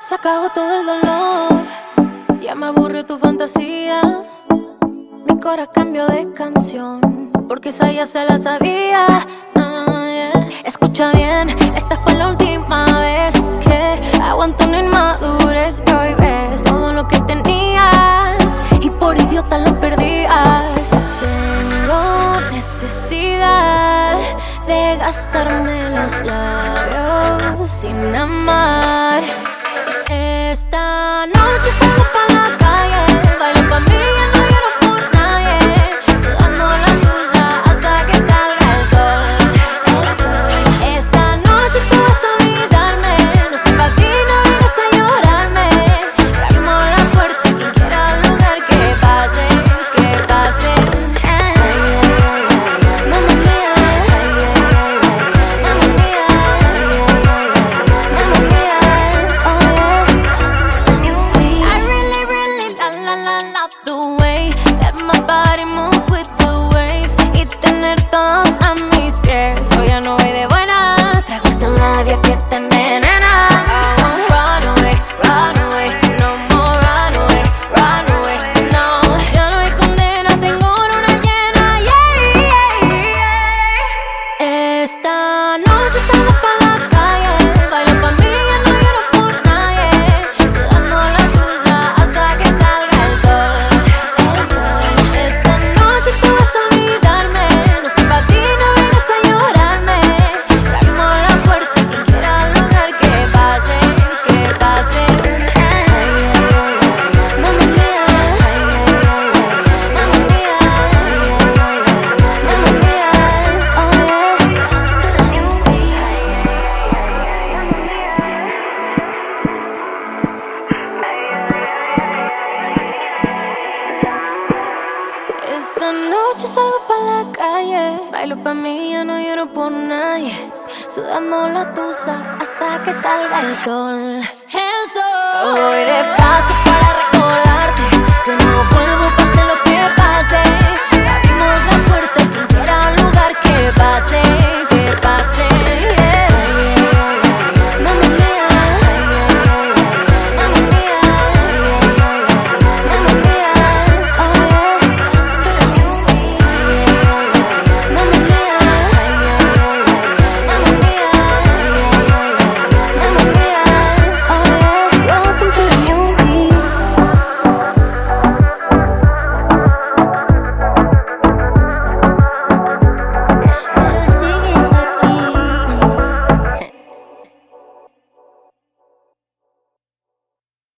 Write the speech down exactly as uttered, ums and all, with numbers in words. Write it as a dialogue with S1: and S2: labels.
S1: Se acabó todo el dolor, ya me aburrió tu fantasía. Mi corazón cambió de canción, porque esa ya se la sabía. Ah, yeah. Escucha bien, esta fue la última vez que aguanto una inmadurez. Y hoy ves todo lo que tenías y por idiota lo perdías. Tengo necesidad de gastarme los labios sin amar. Esta noche salgo pa' la calle, bailo pa' mí, ya no lloro por nadie. Sudando la tuya hasta que salga el sol, el sol. Esta noche tú vas a olvidarme, no sé pa' ti, no vengas a llorarme. Abrimos la puerta, quien quiera al lugar que pase, que pase. Ay, ay, ay, ay, mamma mía, ay, ay, ay, ay, mamma mía, ay, ay, ay, ay, mamma mía, oh yeah. I really, really la la la love the way that my body moves with the waves. Y tener todos a mis pies. Hoy ya no voy de buena, trago esa labia que te envenena. I won't run away, run away, no more run away, run away, no. Ya no hay condena, tengo luna llena, yeah, yeah, yeah. Esta noche salgo pa' la calle, bailo pa' mí, ya no lloro por nadie. Sudando la tuya hasta que salga el sol, el sol. Esta noche tú vas a olvidarme, no sé pa' ti, no vengas a llorarme. Abrimos la puerta, quien quiera al lugar que pase, que pase. Ay, ay, ay, ay, mamma mía, ay, ay, ay, ay, mamma mía, ay, ay, ay, ay, mamma mía, oh yeah. Esta noche salgo pa' la calle, bailo pa' mí, ya no lloro por nadie. Sudando la tusa hasta que salga el sol, el sol. Voy de paso